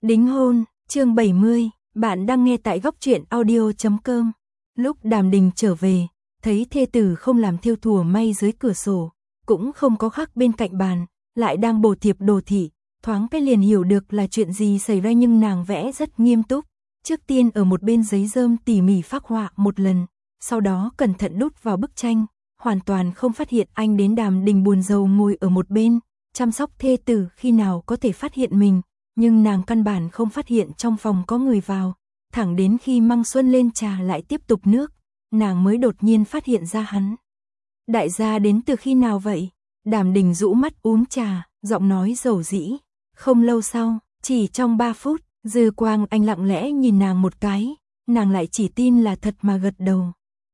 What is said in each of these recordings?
Đính hôn, chương 70, bạn đang nghe tại góc truyện audio.com. Lúc Đàm Đình trở về, thấy thê tử không làm thêu thùa may dưới cửa sổ, cũng không có khắc bên cạnh bàn, lại đang bổ thiệp đồ thị, thoáng cái liền hiểu được là chuyện gì xảy ra, nhưng nàng vẽ rất nghiêm túc. Trước tiên ở một bên giấy rơm tỉ mỉ phác họa một lần, sau đó cẩn thận đút vào bức tranh, hoàn toàn không phát hiện anh đến. Đàm Đình buồn rầu ngồi ở một bên, chăm sóc thê tử, khi nào có thể phát hiện mình. Nhưng nàng căn bản không phát hiện trong phòng có người vào, thẳng đến khi Măng Xuân lên trà lại tiếp tục nước, nàng mới đột nhiên phát hiện ra hắn. Đại gia đến từ khi nào vậy? Đàm Đình rũ mắt uống trà, giọng nói dầu dĩ. Không lâu sau, chỉ trong 3 phút, dư quang anh lặng lẽ nhìn nàng một cái, nàng lại chỉ tin là thật mà gật đầu.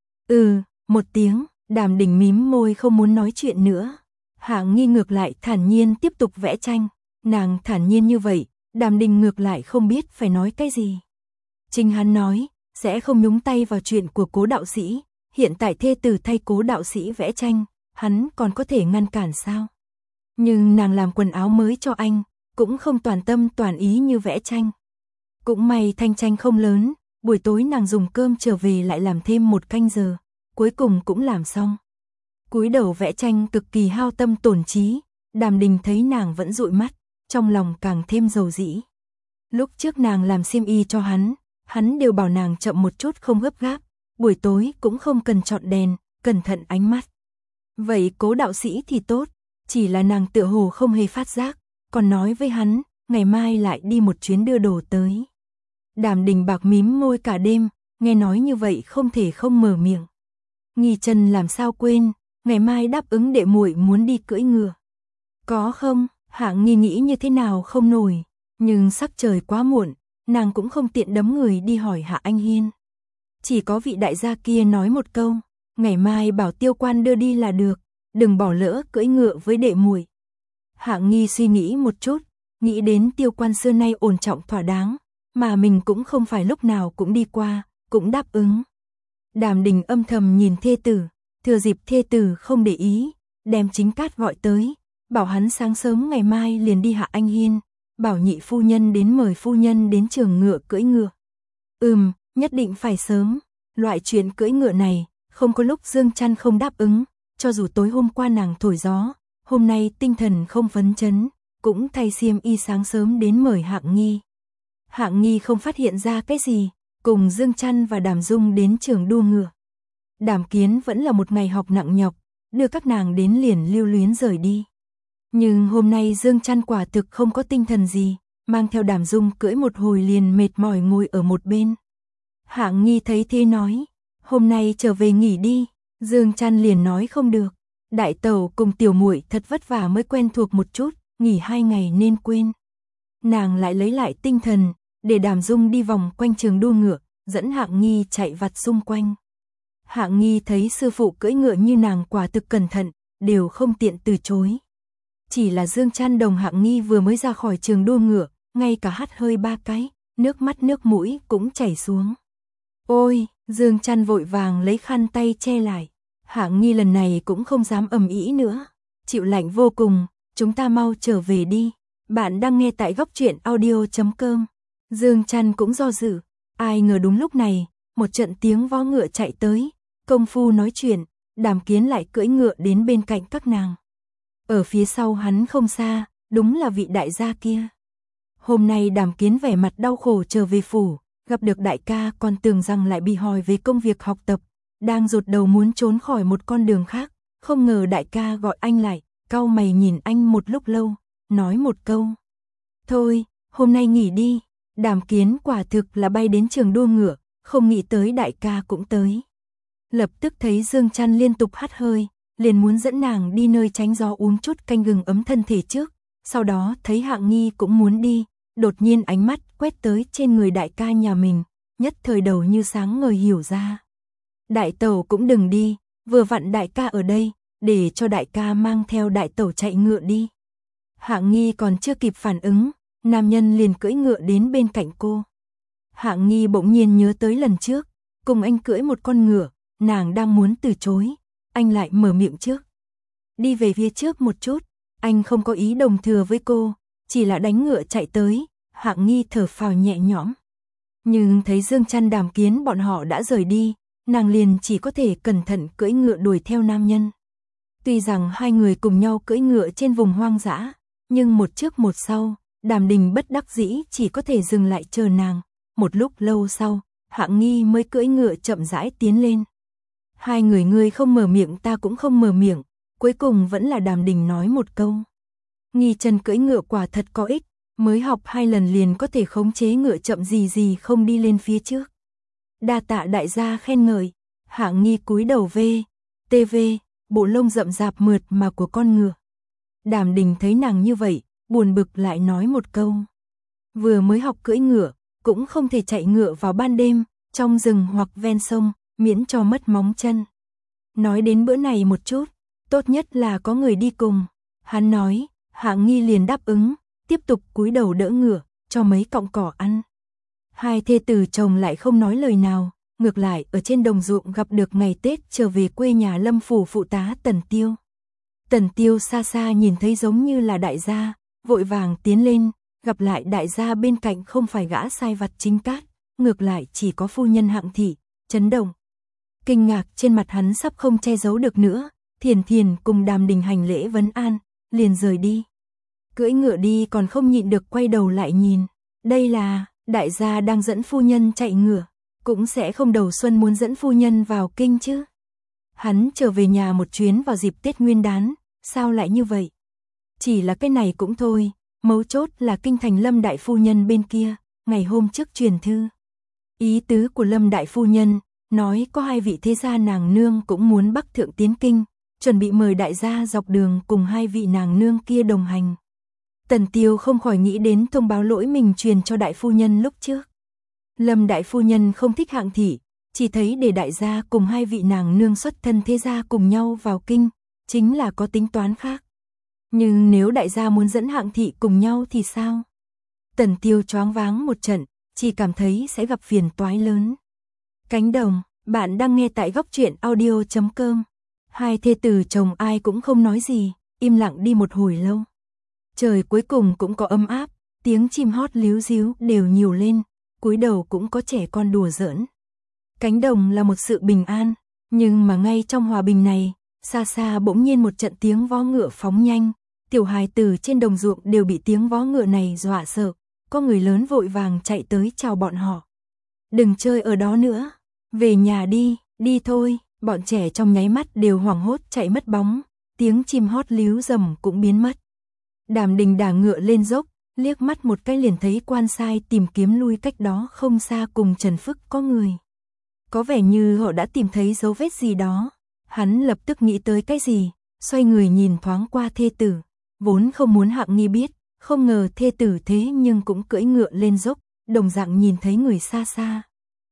Một tiếng, Đàm Đình mím môi không muốn nói chuyện nữa. Hạ Nghi ngược lại thản nhiên tiếp tục vẽ tranh. Nàng thản nhiên như vậy, Đàm Đình ngược lại không biết phải nói cái gì. Chính hắn nói, sẽ không nhúng tay vào chuyện của Cố đạo sĩ, hiện tại thê tử thay Cố đạo sĩ vẽ tranh, hắn còn có thể ngăn cản sao? Nhưng nàng làm quần áo mới cho anh, cũng không toàn tâm toàn ý như vẽ tranh. Cũng may thanh tranh không lớn, buổi tối nàng dùng cơm trở về lại làm thêm 1 canh giờ, cuối cùng cũng làm xong. Cúi đầu vẽ tranh cực kỳ hao tâm tổn trí, Đàm Đình thấy nàng vẫn dụi mắt, trong lòng càng thêm dầu dĩ. Lúc trước nàng làm xiêm y cho hắn đều bảo nàng chậm một chút không gấp gáp, buổi tối cũng không cần chọn đèn, cẩn thận ánh mắt. Vậy Cố đạo sĩ thì tốt, chỉ là nàng tựa hồ không hề phát giác, còn nói với hắn, ngày mai lại đi một chuyến đưa đồ tới. Đàm Đình bạc mím môi cả đêm, nghe nói như vậy không thể không mở miệng. Nghi Trần làm sao quên, ngày mai đáp ứng đệ muội muốn đi cưỡi ngựa. Có không? Hạ Nghi nghĩ như thế nào không nổi, nhưng sắc trời quá muộn, nàng cũng không tiện đấm người đi hỏi Hạ Anh Hiên. Chỉ có vị đại gia kia nói một câu, ngày mai bảo Tiêu Quan đưa đi là được, đừng bỏ lỡ cưỡi ngựa với đệ muội. Hạ Nghi suy nghĩ một chút, nghĩ đến Tiêu Quan xưa nay ổn trọng thỏa đáng, mà mình cũng không phải lúc nào cũng đi qua, cũng đáp ứng. Đàm Đình âm thầm nhìn thê tử, thừa dịp thê tử không để ý, đem Chính Cát gọi tới, bảo hắn sáng sớm ngày mai liền đi Hạ Anh Hiên, bảo nhị phu nhân đến mời phu nhân đến trường ngựa cưỡi ngựa. Nhất định phải sớm, loại chuyện cưỡi ngựa này, không có lúc Dương Chăn không đáp ứng, cho dù tối hôm qua nàng thổi gió, hôm nay tinh thần không phấn chấn, cũng thay xiêm y sáng sớm đến mời Hạng Nghi. Hạng Nghi không phát hiện ra cái gì, cùng Dương Chăn và Đàm Dung đến trường đua ngựa. Đàm Kiến vẫn là một ngày học nặng nhọc, đưa các nàng đến liền lưu luyến rời đi. Nhưng hôm nay Dương Chăn quả thực không có tinh thần gì, mang theo Đàm Dung cưỡi một hồi liền mệt mỏi ngồi ở một bên. Hạng Nghi thấy thế nói, hôm nay trở về nghỉ đi. Dương Chăn liền nói không được, đại tẩu cùng tiểu muội thật vất vả mới quen thuộc một chút, nghỉ 2 ngày nên quên. Nàng lại lấy lại tinh thần, để Đàm Dung đi vòng quanh trường đua ngựa, dẫn Hạng Nghi chạy vặt xung quanh. Hạng Nghi thấy sư phụ cưỡi ngựa như nàng quả thực cẩn thận, đều không tiện từ chối. Chỉ là Dương Chăn đồng Hạng Nghi vừa mới ra khỏi trường đua ngựa, ngay cả hắt hơi 3 cái, nước mắt nước mũi cũng chảy xuống. Ôi, Dương Chăn vội vàng lấy khăn tay che lại. Hạng Nghi lần này cũng không dám ầm ĩ nữa, chịu lạnh vô cùng, chúng ta mau trở về đi. Bạn đang nghe tại góc truyện audio.com. Dương Chăn cũng do dự, ai ngờ đúng lúc này, một trận tiếng vó ngựa chạy tới, công phu nói chuyện, Đàm Kiến lại cưỡi ngựa đến bên cạnh các nàng. Ở phía sau hắn không xa, đúng là vị đại gia kia. Hôm nay Đàm Kiến vẻ mặt đau khổ trở về phủ, gặp được đại ca còn tưởng rằng lại bị hỏi về công việc học tập, đang rụt đầu muốn trốn khỏi một con đường khác, không ngờ đại ca gọi anh lại, cau mày nhìn anh một lúc lâu, nói một câu. Thôi, hôm nay nghỉ đi. Đàm Kiến quả thực là bay đến trường đua ngựa, không nghĩ tới đại ca cũng tới. Lập tức thấy Dương Chăn liên tục hắt hơi, liền muốn dẫn nàng đi nơi tránh gió uống chút canh gừng ấm thân thể trước, sau đó thấy Hạng Nghi cũng muốn đi, đột nhiên ánh mắt quét tới trên người đại ca nhà mình, nhất thời đầu như sáng ngời hiểu ra. Đại tẩu cũng đừng đi, vừa vặn đại ca ở đây, để cho đại ca mang theo đại tẩu chạy ngựa đi. Hạng Nghi còn chưa kịp phản ứng, nam nhân liền cưỡi ngựa đến bên cạnh cô. Hạng Nghi bỗng nhiên nhớ tới lần trước, cùng anh cưỡi một con ngựa, nàng đang muốn từ chối, anh lại mở miệng trước. Đi về phía trước một chút, anh không có ý đồng thừa với cô, chỉ là đánh ngựa chạy tới, Hạng Nghi thở phào nhẹ nhõm. Nhưng thấy Dương Trăn Đàm Kiến bọn họ đã rời đi, nàng liền chỉ có thể cẩn thận cưỡi ngựa đuổi theo nam nhân. Tuy rằng hai người cùng nhau cưỡi ngựa trên vùng hoang dã, nhưng một trước một sau, Đàm Đình bất đắc dĩ chỉ có thể dừng lại chờ nàng. Một lúc lâu sau, Hạng Nghi mới cưỡi ngựa chậm rãi tiến lên. Hai người ngươi không mở miệng ta cũng không mở miệng, cuối cùng vẫn là Đàm Đình nói một câu. Nghi Trần cưỡi ngựa quả thật có ích, mới học 2 lần liền có thể khống chế ngựa chậm gì không đi lên phía trước. Đa tạ đại gia khen ngợi. Hạng Nghi cúi đầu TV, bộ lông rậm rạp mượt mà của con ngựa. Đàm Đình thấy nàng như vậy, buồn bực lại nói một câu. Vừa mới học cưỡi ngựa, cũng không thể chạy ngựa vào ban đêm, trong rừng hoặc ven sông, miễn cho mất móng chân. Nói đến bữa này một chút, tốt nhất là có người đi cùng. Hắn nói, Hạng Nghi liền đáp ứng, tiếp tục cúi đầu đỡ ngựa, cho mấy cọng cỏ ăn. Hai thê tử chồng lại không nói lời nào, ngược lại ở trên đồng ruộng gặp được ngày Tết trở về quê nhà Lâm phủ phụ tá Tần Tiêu. Tần Tiêu xa xa nhìn thấy giống như là đại gia, vội vàng tiến lên, gặp lại đại gia bên cạnh không phải gã sai vặt Chính Cát, ngược lại chỉ có phu nhân Hạng thị, chấn động. Kinh ngạc trên mặt hắn sắp không che giấu được nữa, Thiền cùng Đàm Đình hành lễ vấn an, liền rời đi. Cưỡi ngựa đi còn không nhịn được quay đầu lại nhìn, đây là đại gia đang dẫn phu nhân chạy ngựa, cũng sẽ không đầu xuân muốn dẫn phu nhân vào kinh chứ. Hắn trở về nhà một chuyến vào dịp Tết Nguyên đán, sao lại như vậy? Chỉ là cái này cũng thôi, mấu chốt là kinh thành Lâm đại phu nhân bên kia, ngày hôm trước truyền thư. Ý tứ của Lâm đại phu nhân, nói có 2 vị thế gia nàng nương cũng muốn bắc thượng tiến kinh, chuẩn bị mời đại gia dọc đường cùng 2 vị nàng nương kia đồng hành. Tần Tiêu không khỏi nghĩ đến thông báo lỗi mình truyền cho đại phu nhân lúc trước. Lâm đại phu nhân không thích Hạng thị, chỉ thấy để đại gia cùng 2 vị nàng nương xuất thân thế gia cùng nhau vào kinh, chính là có tính toán khác. Nhưng nếu đại gia muốn dẫn Hạng thị cùng nhau thì sao? Tần Tiêu choáng váng một trận, chỉ cảm thấy sẽ gặp phiền toái lớn. Cánh đồng, bạn đang nghe tại góc truyện audio.com. Hai thê tử chồng ai cũng không nói gì, im lặng đi một hồi lâu. Trời cuối cùng cũng có ấm áp, tiếng chim hót líu ríu đều nhiều lên, cúi đầu cũng có trẻ con đùa giỡn. Cánh đồng là một sự bình an, nhưng mà ngay trong hòa bình này, xa xa bỗng nhiên một trận tiếng vó ngựa phóng nhanh, tiểu hài tử trên đồng ruộng đều bị tiếng vó ngựa này dọa sợ, có người lớn vội vàng chạy tới chào bọn họ. Đừng chơi ở đó nữa, về nhà đi, đi thôi, bọn trẻ trong nháy mắt đều hoảng hốt chạy mất bóng, tiếng chim hót líu rầm cũng biến mất. Đàm Đình đả ngựa lên dốc, liếc mắt một cái liền thấy quan sai tìm kiếm lui cách đó không xa cùng Trần Phức có người. Có vẻ như họ đã tìm thấy dấu vết gì đó, hắn lập tức nghĩ tới cái gì, xoay người nhìn thoáng qua thê tử, vốn không muốn Hạng Nghi biết, không ngờ thê tử thế nhưng cũng cưỡi ngựa lên dốc, đồng dạng nhìn thấy người xa xa.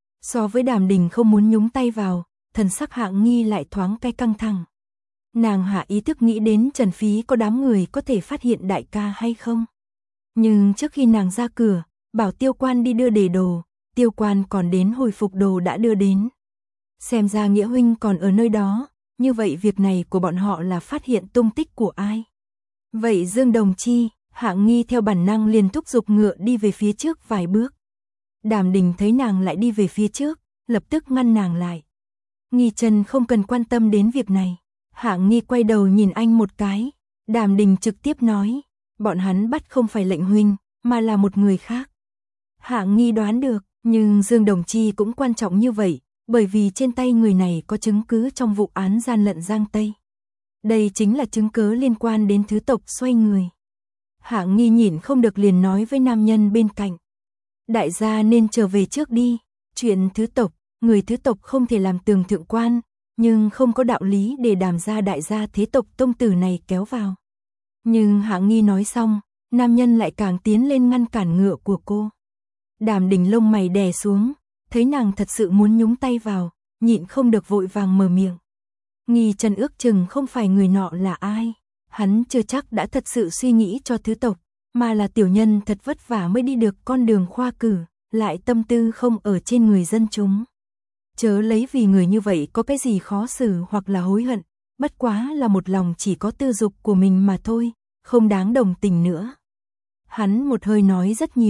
So với Đàm Đình không muốn nhúng tay vào, thần sắc Hạng Nghi lại thoáng cái căng thẳng. Nàng hạ ý thức nghĩ đến Trần Phí có đám người có thể phát hiện đại ca hay không. Nhưng trước khi nàng ra cửa, bảo Tiêu Quan đi đưa đề đồ, Tiêu Quan còn đến hồi phục đồ đã đưa đến. Xem ra Nghĩa huynh còn ở nơi đó, như vậy việc này của bọn họ là phát hiện tung tích của ai. Vậy Dương Đồng Chi, Hạng Nghi theo bản năng liền thúc giục ngựa đi về phía trước vài bước. Đàm Đình thấy nàng lại đi về phía trước, lập tức ngăn nàng lại. Nghi Trần không cần quan tâm đến việc này. Hạng Nghi quay đầu nhìn anh một cái, Đàm Đình trực tiếp nói, bọn hắn bắt không phải lệnh huynh, mà là một người khác. Hạng Nghi đoán được, nhưng Dương Đồng Chi cũng quan trọng như vậy, bởi vì trên tay người này có chứng cứ trong vụ án gian lận Giang Tây. Đây chính là chứng cứ liên quan đến thứ tộc xoay người. Hạng Nghi nhìn không được liền nói với nam nhân bên cạnh. Đại gia nên trở về trước đi, chuyện thứ tộc, người thứ tộc không thể làm tường thượng quan, nhưng không có đạo lý để Đàm gia đại gia thế tộc tông tử này kéo vào. Nhưng Hạng Nghi nói xong, nam nhân lại càng tiến lên ngăn cản ngựa của cô. Đàm Đình lông mày đè xuống, thấy nàng thật sự muốn nhúng tay vào, nhịn không được vội vàng mở miệng. Nghi Trần ước chừng không phải người nọ là ai, hắn chưa chắc đã thật sự suy nghĩ cho thứ tộc, mà là tiểu nhân thật vất vả mới đi được con đường khoa cử, lại tâm tư không ở trên người dân chúng. Chớ lấy vì người như vậy có cái gì khó xử hoặc là hối hận, bất quá là một lòng chỉ có tư dục của mình mà thôi, không đáng đồng tình nữa. Hắn một hơi nói rất nhiều,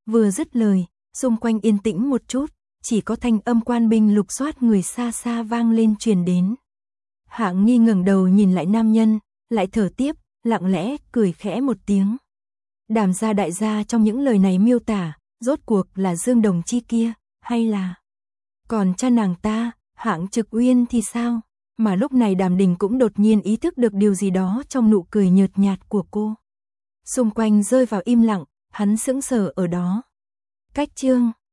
Vừa dứt lời, xung quanh yên tĩnh một chút, chỉ có thanh âm quan binh lục soát người xa xa vang lên truyền đến. Hạng Nghi ngẩng đầu nhìn lại nam nhân, lại thở tiếp, lặng lẽ cười khẽ một tiếng. Đàm gia đại gia trong những lời này miêu tả, rốt cuộc là Dương Đồng Chi kia, hay là còn cha nàng ta, Hạng Trực Uyên thì sao? Mà lúc này Đàm Đình cũng đột nhiên ý thức được điều gì đó trong nụ cười nhợt nhạt của cô. Xung quanh rơi vào im lặng, hắn sững sờ ở đó. Cách chương